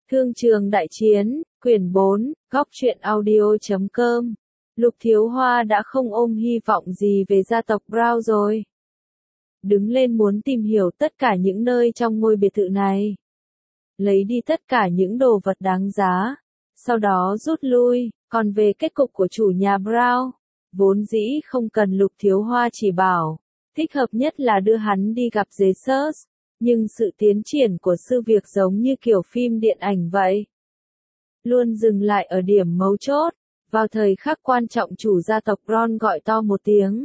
Thương trường đại chiến, quyển 4, góc truyện audio.com. Lục Thiếu Hoa đã không ôm hy vọng gì về gia tộc Brown rồi. Đứng lên muốn tìm hiểu tất cả những nơi trong ngôi biệt thự này. Lấy đi tất cả những đồ vật đáng giá. Sau đó rút lui, còn về kết cục của chủ nhà Brown, vốn dĩ không cần Lục Thiếu Hoa chỉ bảo. Thích hợp nhất là đưa hắn đi gặp Jesus. Nhưng sự tiến triển của sự việc giống như kiểu phim điện ảnh vậy. Luôn dừng lại ở điểm mấu chốt. Vào thời khắc quan trọng chủ gia tộc Ron gọi to một tiếng.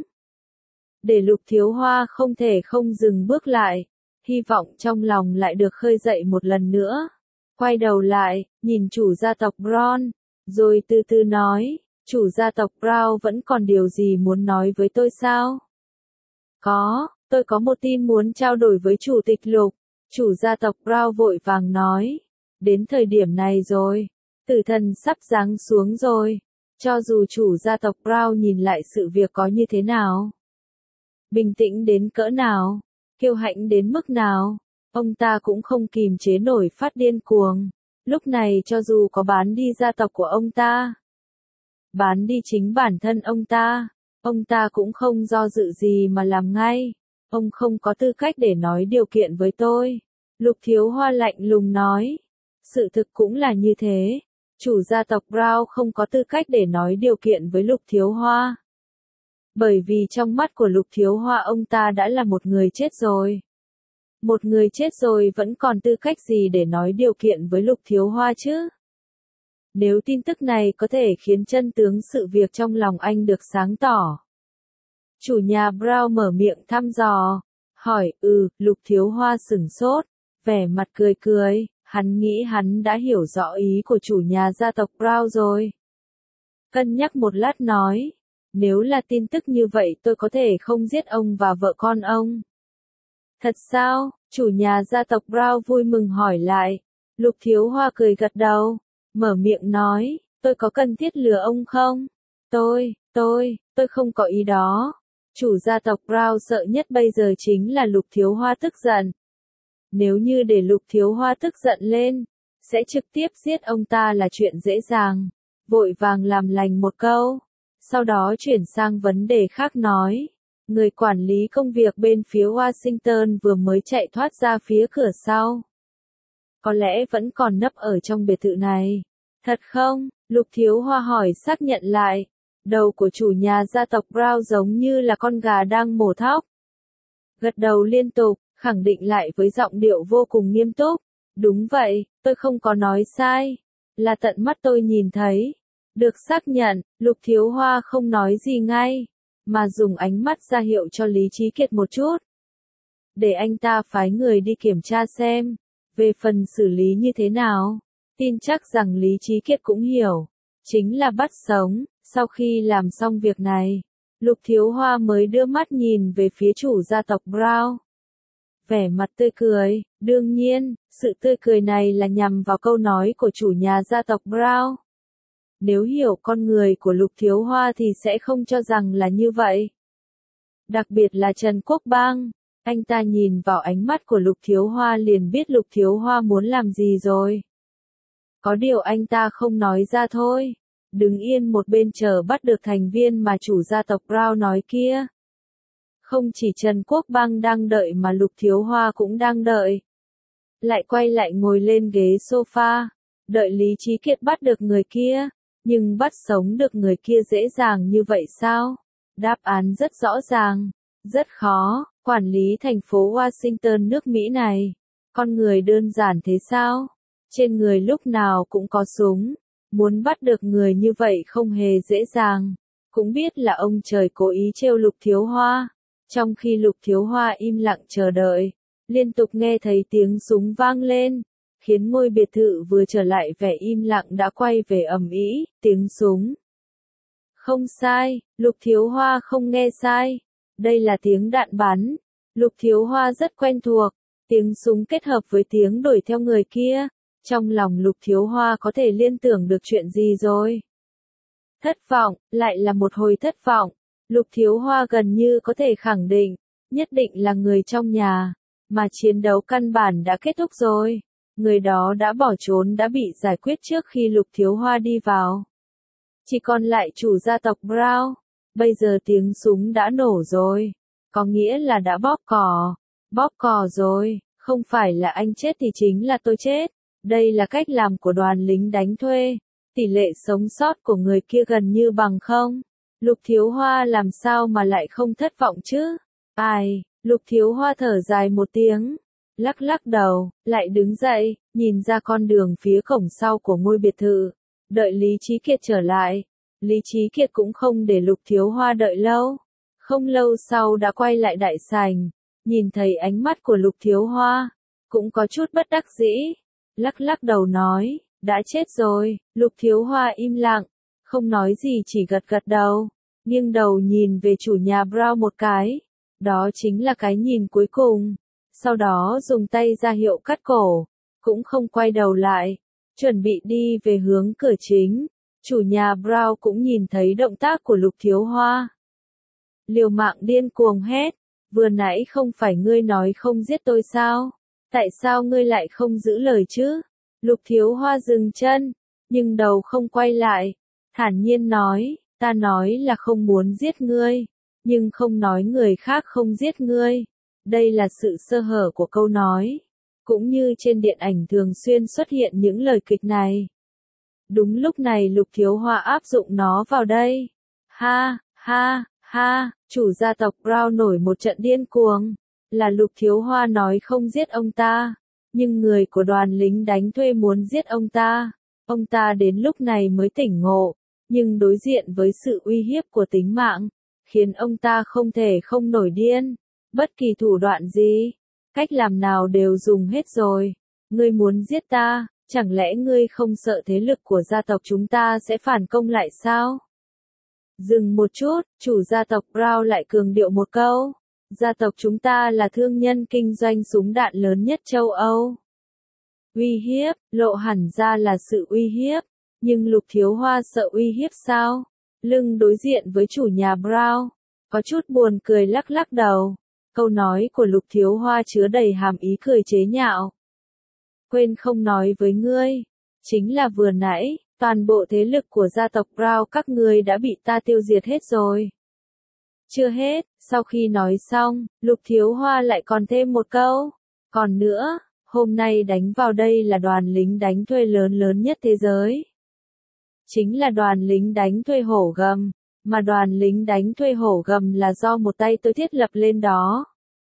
Để Lục Thiếu Hoa không thể không dừng bước lại. Hy vọng trong lòng lại được khơi dậy một lần nữa. Quay đầu lại, nhìn chủ gia tộc Ron. Rồi từ từ nói, chủ gia tộc Brown vẫn còn điều gì muốn nói với tôi sao? Có. Tôi có một tin muốn trao đổi với chủ tịch Lục. Chủ gia tộc Brown vội vàng nói. Đến thời điểm này rồi. Tử thần sắp giáng xuống rồi. Cho dù chủ gia tộc Brown nhìn lại sự việc có như thế nào. Bình tĩnh đến cỡ nào. Kiêu hãnh đến mức nào. Ông ta cũng không kìm chế nổi phát điên cuồng. Lúc này cho dù có bán đi gia tộc của ông ta. Bán đi chính bản thân ông ta cũng không do dự gì mà làm ngay. Ông không có tư cách để nói điều kiện với tôi. Lục Thiếu Hoa lạnh lùng nói. Sự thực cũng là như thế. Chủ gia tộc Brown không có tư cách để nói điều kiện với Lục Thiếu Hoa. Bởi vì trong mắt của Lục Thiếu Hoa ông ta đã là một người chết rồi. Một người chết rồi vẫn còn tư cách gì để nói điều kiện với Lục Thiếu Hoa chứ? Nếu tin tức này có thể khiến chân tướng sự việc trong lòng anh được sáng tỏ. Chủ nhà Brown mở miệng thăm dò, hỏi, Lục Thiếu Hoa sửng sốt, vẻ mặt cười cười, hắn nghĩ hắn đã hiểu rõ ý của chủ nhà gia tộc Brown rồi. Cân nhắc một lát nói, nếu là tin tức như vậy tôi có thể không giết ông và vợ con ông. Thật sao? Chủ nhà gia tộc Brown vui mừng hỏi lại. Lục Thiếu Hoa cười gật đầu, mở miệng nói, tôi có cần thiết lừa ông không? Tôi không có ý đó. Chủ gia tộc Brown sợ nhất bây giờ chính là Lục Thiếu Hoa tức giận. Nếu như để Lục Thiếu Hoa tức giận lên, sẽ trực tiếp giết ông ta là chuyện dễ dàng. Vội vàng làm lành một câu. Sau đó chuyển sang vấn đề khác nói. Người quản lý công việc bên phía Washington vừa mới chạy thoát ra phía cửa sau. Có lẽ vẫn còn nấp ở trong biệt thự này. Thật không? Lục Thiếu Hoa hỏi xác nhận lại. Đầu của chủ nhà gia tộc Brown giống như là con gà đang mổ thóc. Gật đầu liên tục, khẳng định lại với giọng điệu vô cùng nghiêm túc. Đúng vậy, tôi không có nói sai. Là tận mắt tôi nhìn thấy. Được xác nhận, Lục Thiếu Hoa không nói gì ngay, mà dùng ánh mắt ra hiệu cho Lý Chí Kiệt một chút. Để anh ta phái người đi kiểm tra xem. Về phần xử lý như thế nào, tin chắc rằng Lý Chí Kiệt cũng hiểu. Chính là bắt sống. Sau khi làm xong việc này, Lục Thiếu Hoa mới đưa mắt nhìn về phía chủ gia tộc Brown. Vẻ mặt tươi cười, đương nhiên, sự tươi cười này là nhằm vào câu nói của chủ nhà gia tộc Brown. Nếu hiểu con người của Lục Thiếu Hoa thì sẽ không cho rằng là như vậy. Đặc biệt là Trần Quốc Bang, anh ta nhìn vào ánh mắt của Lục Thiếu Hoa liền biết Lục Thiếu Hoa muốn làm gì rồi. Có điều anh ta không nói ra thôi. Đứng yên một bên chờ bắt được thành viên mà chủ gia tộc Brown nói kia. Không chỉ Trần Quốc Bang đang đợi mà Lục Thiếu Hoa cũng đang đợi. Lại quay lại ngồi lên ghế sofa, đợi Lý Chí Kiệt bắt được người kia. Nhưng bắt sống được người kia dễ dàng như vậy sao? Đáp án rất rõ ràng, rất khó. Quản lý thành phố Washington nước Mỹ này. Con người đơn giản thế sao? Trên người lúc nào cũng có súng. Muốn bắt được người như vậy không hề dễ dàng. Cũng biết là ông trời cố ý trêu Lục Thiếu Hoa. Trong khi Lục Thiếu Hoa im lặng chờ đợi, liên tục nghe thấy tiếng súng vang lên, khiến ngôi biệt thự vừa trở lại vẻ im lặng đã quay về ầm ĩ, tiếng súng. Không sai, Lục Thiếu Hoa không nghe sai. Đây là tiếng đạn bắn. Lục Thiếu Hoa rất quen thuộc. Tiếng súng kết hợp với tiếng đuổi theo người kia. Trong lòng Lục Thiếu Hoa có thể liên tưởng được chuyện gì rồi. Thất vọng, lại là một hồi thất vọng. Lục Thiếu Hoa gần như có thể khẳng định, nhất định là người trong nhà, mà chiến đấu căn bản đã kết thúc rồi. Người đó đã bỏ trốn đã bị giải quyết trước khi Lục Thiếu Hoa đi vào. Chỉ còn lại chủ gia tộc Brown. Bây giờ tiếng súng đã nổ rồi. Có nghĩa là đã bóp cò. Bóp cò rồi, không phải là anh chết thì chính là tôi chết. Đây là cách làm của đoàn lính đánh thuê. Tỷ lệ sống sót của người kia gần như bằng không. Lục Thiếu Hoa làm sao mà lại không thất vọng chứ? Ai, Lục Thiếu Hoa thở dài một tiếng. Lắc lắc đầu, lại đứng dậy, nhìn ra con đường phía cổng sau của ngôi biệt thự. Đợi Lý Chí Kiệt trở lại. Lý Chí Kiệt cũng không để Lục Thiếu Hoa đợi lâu. Không lâu sau đã quay lại đại sảnh. Nhìn thấy ánh mắt của Lục Thiếu Hoa. Cũng có chút bất đắc dĩ. Lắc lắc đầu nói, đã chết rồi. Lục Thiếu Hoa im lặng. Không nói gì chỉ gật gật đầu. Nghiêng đầu nhìn về chủ nhà Brown một cái. Đó chính là cái nhìn cuối cùng. Sau đó dùng tay ra hiệu cắt cổ. Cũng không quay đầu lại. Chuẩn bị đi về hướng cửa chính. Chủ nhà Brown cũng nhìn thấy động tác của Lục Thiếu Hoa. Liều mạng điên cuồng hét. Vừa nãy không phải ngươi nói không giết tôi sao? Tại sao ngươi lại không giữ lời chứ? Lục Thiếu Hoa dừng chân. Nhưng đầu không quay lại. Thản nhiên nói. Ta nói là không muốn giết ngươi. Nhưng không nói người khác không giết ngươi. Đây là sự sơ hở của câu nói. Cũng như trên điện ảnh thường xuyên xuất hiện những lời kịch này. Đúng lúc này Lục Thiếu Hoa áp dụng nó vào đây. Ha, ha, ha, chủ gia tộc Brown nổi một trận điên cuồng. Là Lục Thiếu Hoa nói không giết ông ta. Nhưng người của đoàn lính đánh thuê muốn giết ông ta. Ông ta đến lúc này mới tỉnh ngộ. Nhưng đối diện với sự uy hiếp của tính mạng. Khiến ông ta không thể không nổi điên. Bất kỳ thủ đoạn gì. Cách làm nào đều dùng hết rồi. Ngươi muốn giết ta. Chẳng lẽ ngươi không sợ thế lực của gia tộc chúng ta sẽ phản công lại sao? Dừng một chút, chủ gia tộc Brown lại cường điệu một câu. Gia tộc chúng ta là thương nhân kinh doanh súng đạn lớn nhất châu Âu. Uy hiếp, lộ hẳn ra là sự uy hiếp. Nhưng Lục Thiếu Hoa sợ uy hiếp sao? Lưng đối diện với chủ nhà Brown. Có chút buồn cười lắc lắc đầu. Câu nói của Lục Thiếu Hoa chứa đầy hàm ý cười chế nhạo. Quên không nói với ngươi. Chính là vừa nãy, toàn bộ thế lực của gia tộc Brown các ngươi đã bị ta tiêu diệt hết rồi. Chưa hết, sau khi nói xong, Lục Thiếu Hoa lại còn thêm một câu. Còn nữa, hôm nay đánh vào đây là đoàn lính đánh thuê lớn nhất thế giới. Chính là đoàn lính đánh thuê hổ gầm. Mà đoàn lính đánh thuê hổ gầm là do một tay tôi thiết lập lên đó.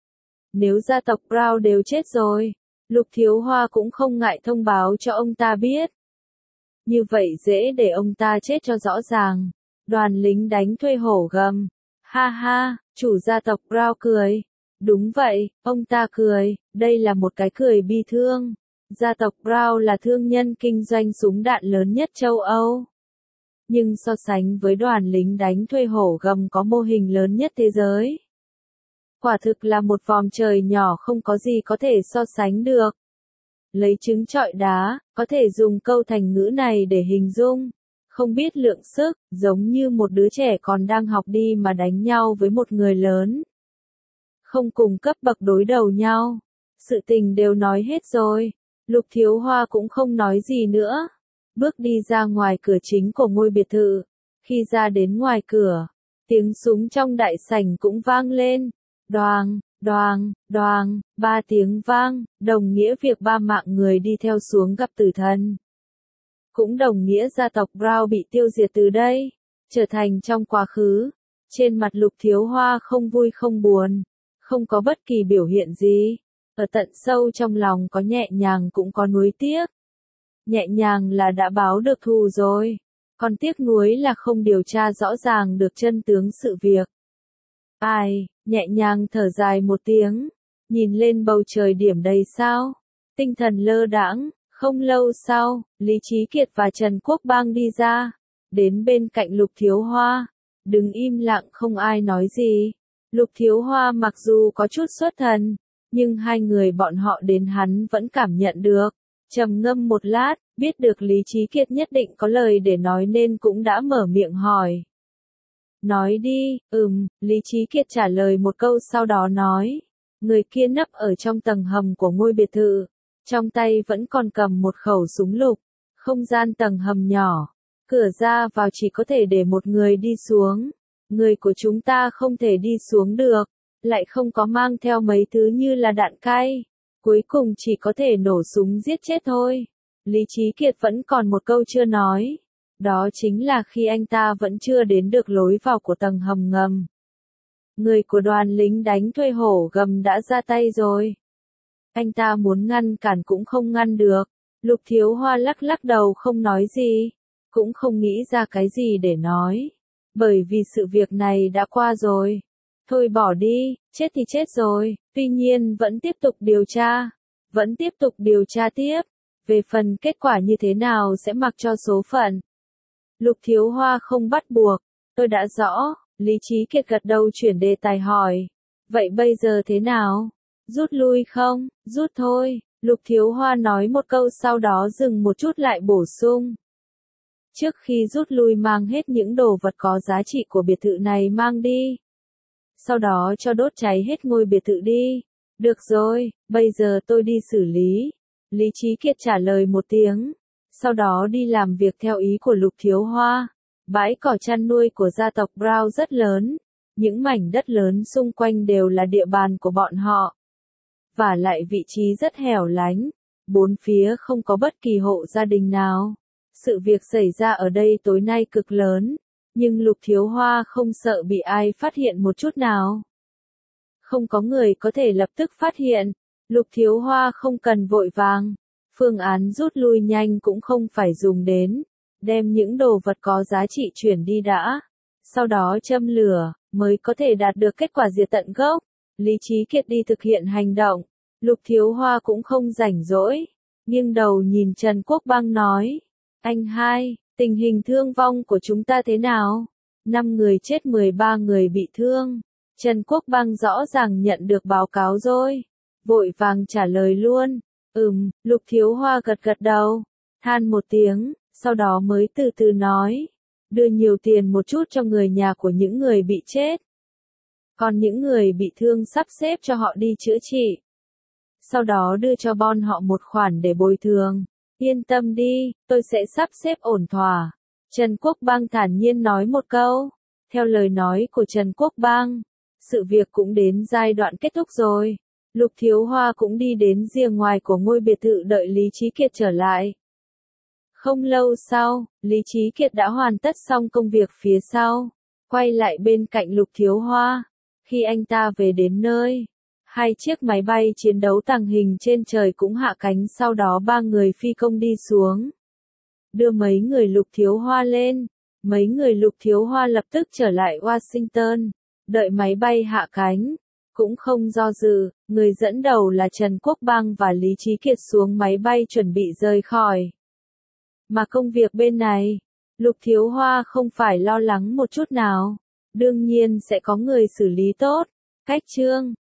Nếu gia tộc Brown đều chết rồi, Lục Thiếu Hoa cũng không ngại thông báo cho ông ta biết. Như vậy dễ để ông ta chết cho rõ ràng. Đoàn lính đánh thuê hổ gầm. Ha ha, chủ gia tộc Brown cười. Đúng vậy, ông ta cười. Đây là một cái cười bi thương. Gia tộc Brown là thương nhân kinh doanh súng đạn lớn nhất châu Âu. Nhưng so sánh với đoàn lính đánh thuê hổ gầm có mô hình lớn nhất thế giới. Quả thực là một vòm trời nhỏ không có gì có thể so sánh được. Lấy trứng trọi đá, có thể dùng câu thành ngữ này để hình dung. Không biết lượng sức, giống như một đứa trẻ còn đang học đi mà đánh nhau với một người lớn. Không cùng cấp bậc đối đầu nhau. Sự tình đều nói hết rồi. Lục Thiếu Hoa cũng không nói gì nữa. Bước đi ra ngoài cửa chính của ngôi biệt thự. Khi ra đến ngoài cửa, tiếng súng trong đại sảnh cũng vang lên. Đoàng, đoàng, đoàng, 3 tiếng vang, đồng nghĩa việc 3 mạng người đi theo xuống gặp tử thần. Cũng đồng nghĩa gia tộc Brown bị tiêu diệt từ đây, trở thành trong quá khứ. Trên mặt Lục Thiếu Hoa không vui không buồn, không có bất kỳ biểu hiện gì. Ở tận sâu trong lòng có nhẹ nhàng cũng có nuối tiếc. Nhẹ nhàng là đã báo được thù rồi, còn tiếc nuối là không điều tra rõ ràng được chân tướng sự việc. Ai, nhẹ nhàng thở dài một tiếng, nhìn lên bầu trời điểm đầy sao, tinh thần lơ đãng. Không lâu sau, Lý Chí Kiệt và Trần Quốc Bang đi ra, đến bên cạnh Lục Thiếu Hoa, đứng im lặng không ai nói gì. Lục Thiếu Hoa mặc dù có chút xuất thần, nhưng hai người bọn họ đến hắn vẫn cảm nhận được. Trầm ngâm một lát, biết được Lý Chí Kiệt nhất định có lời để nói nên cũng đã mở miệng hỏi. Nói đi, Lý Chí Kiệt trả lời một câu sau đó nói. Người kia nấp ở trong tầng hầm của ngôi biệt thự. trong tay vẫn còn cầm một khẩu súng lục. Không gian tầng hầm nhỏ, cửa ra vào chỉ có thể để một người đi xuống. Người của chúng ta không thể đi xuống được, lại không có mang theo mấy thứ như là đạn cay. Cuối cùng chỉ có thể nổ súng giết chết thôi. Lý Chí Kiệt vẫn còn một câu chưa nói. Đó chính là khi anh ta vẫn chưa đến được lối vào của tầng hầm ngầm. Người của đoàn lính đánh thuê hổ gầm đã ra tay rồi. Anh ta muốn ngăn cản cũng không ngăn được. Lục Thiếu Hoa lắc lắc đầu không nói gì. Cũng không nghĩ ra cái gì để nói. Bởi vì sự việc này đã qua rồi. Thôi bỏ đi, chết thì chết rồi. Tuy nhiên vẫn tiếp tục điều tra. Vẫn tiếp tục điều tra tiếp. Về phần kết quả như thế nào sẽ mặc cho số phận. Lục Thiếu Hoa không bắt buộc. Tôi đã rõ. Lý Chí Kiệt gật đầu chuyển đề tài hỏi. Vậy bây giờ thế nào? Rút lui không? Rút thôi. Lục Thiếu Hoa nói một câu sau đó dừng một chút lại bổ sung. Trước khi rút lui mang hết những đồ vật có giá trị của biệt thự này mang đi. Sau đó cho đốt cháy hết ngôi biệt thự đi. Được rồi, bây giờ tôi đi xử lý. Lý Chí Kiệt trả lời một tiếng. Sau đó đi làm việc theo ý của Lục Thiếu Hoa. Bãi cỏ chăn nuôi của gia tộc Brown rất lớn. Những mảnh đất lớn xung quanh đều là địa bàn của bọn họ. Và lại vị trí rất hẻo lánh. Bốn phía không có bất kỳ hộ gia đình nào. Sự việc xảy ra ở đây tối nay cực lớn. Nhưng Lục Thiếu Hoa không sợ bị ai phát hiện một chút nào. Không có người có thể lập tức phát hiện. Lục Thiếu Hoa không cần vội vàng. Phương án rút lui nhanh cũng không phải dùng đến. Đem những đồ vật có giá trị chuyển đi đã. Sau đó châm lửa, mới có thể đạt được kết quả diệt tận gốc. Lý Chí Kiệt đi thực hiện hành động. Lục Thiếu Hoa cũng không rảnh rỗi. Nghiêng đầu nhìn Trần Quốc Băng nói. Anh hai, tình hình thương vong của chúng ta thế nào? 5 người chết 13 người bị thương. Trần Quốc Băng rõ ràng nhận được báo cáo rồi. Vội vàng trả lời luôn. Lục Thiếu Hoa gật gật đầu. Than một tiếng, sau đó mới từ từ nói. Đưa nhiều tiền một chút cho người nhà của những người bị chết. Còn những người bị thương sắp xếp cho họ đi chữa trị. Sau đó đưa cho bọn họ một khoản để bồi thường. Yên tâm đi, tôi sẽ sắp xếp ổn thỏa. Trần Quốc Bang thản nhiên nói một câu. Theo lời nói của Trần Quốc Bang, sự việc cũng đến giai đoạn kết thúc rồi. Lục Thiếu Hoa cũng đi đến rìa ngoài của ngôi biệt thự đợi Lý Chí Kiệt trở lại. Không lâu sau, Lý Chí Kiệt đã hoàn tất xong công việc phía sau. Quay lại bên cạnh Lục Thiếu Hoa. Khi anh ta về đến nơi, 2 chiếc máy bay chiến đấu tàng hình trên trời cũng hạ cánh, sau đó 3 người phi công đi xuống. Đưa mấy người Lục Thiếu Hoa lên. Mấy người Lục Thiếu Hoa lập tức trở lại Washington. Đợi máy bay hạ cánh. Cũng không do dự, người dẫn đầu là Trần Quốc Bang và Lý Chí Kiệt xuống máy bay chuẩn bị rời khỏi. Mà công việc bên này, Lục Thiếu Hoa không phải lo lắng một chút nào. Đương nhiên sẽ có người xử lý tốt. Cách chương